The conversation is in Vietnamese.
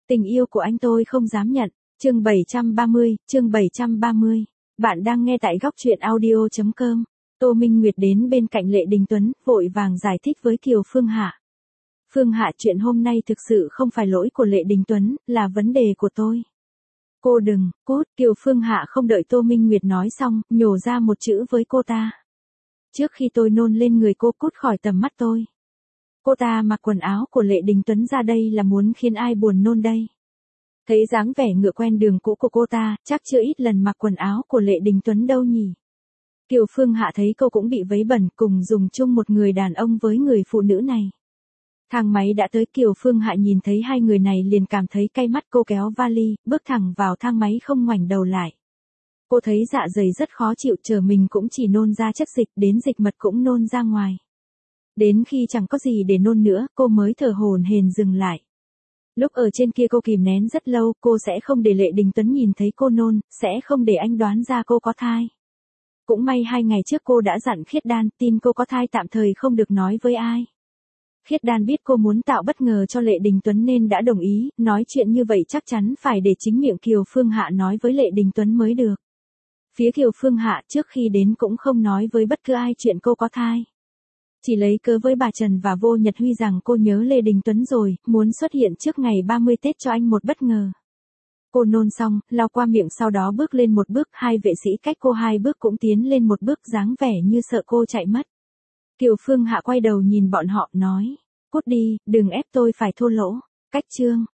Tình yêu của anh tôi không dám nhận. Chương 730, chương 730. Bạn đang nghe tại góc truyện audio.com. Tô Minh Nguyệt đến bên cạnh Lệ Đình Tuấn, vội vàng giải thích với Kiều Phương Hạ. Phương Hạ, chuyện hôm nay thực sự không phải lỗi của Lệ Đình Tuấn, là vấn đề của tôi. Cô đừng, cút. Kiều Phương Hạ không đợi Tô Minh Nguyệt nói xong, nhổ ra một chữ với cô ta. Trước khi tôi nôn lên người cô, cút khỏi tầm mắt tôi. Cô ta mặc quần áo của Lệ Đình Tuấn ra đây là muốn khiến ai buồn nôn đây. Thấy dáng vẻ ngựa quen đường cũ của cô ta, chắc chưa ít lần mặc quần áo của Lệ Đình Tuấn đâu nhỉ. Kiều Phương Hạ thấy cô cũng bị vấy bẩn, cùng dùng chung một người đàn ông với người phụ nữ này. Thang máy đã tới, Kiều Phương Hạ nhìn thấy hai người này liền cảm thấy cay mắt, cô kéo vali, bước thẳng vào thang máy không ngoảnh đầu lại. Cô thấy dạ dày rất khó chịu, chờ mình cũng chỉ nôn ra chất dịch, đến dịch mật cũng nôn ra ngoài. Đến khi chẳng có gì để nôn nữa, cô mới thở hổn hển dừng lại. Lúc ở trên kia cô kìm nén rất lâu, cô sẽ không để Lệ Đình Tuấn nhìn thấy cô nôn, sẽ không để anh đoán ra cô có thai. Cũng may 2 ngày trước cô đã dặn Khiết Đan, tin cô có thai tạm thời không được nói với ai. Khiết Đan biết cô muốn tạo bất ngờ cho Lệ Đình Tuấn nên đã đồng ý, nói chuyện như vậy chắc chắn phải để chính miệng Kiều Phương Hạ nói với Lệ Đình Tuấn mới được. Phía Kiều Phương Hạ trước khi đến cũng không nói với bất cứ ai chuyện cô có thai. Chỉ lấy cớ với bà Trần và Vô Nhật Huy rằng cô nhớ Lê Đình Tuấn rồi, muốn xuất hiện trước ngày 30 Tết cho anh một bất ngờ. Cô nôn xong, lau qua miệng sau đó bước lên một bước, hai vệ sĩ cách cô 2 bước cũng tiến lên một bước, dáng vẻ như sợ cô chạy mất. Kiều Phương Hạ quay đầu nhìn bọn họ, nói, cút đi, đừng ép tôi phải thô lỗ. Cách chương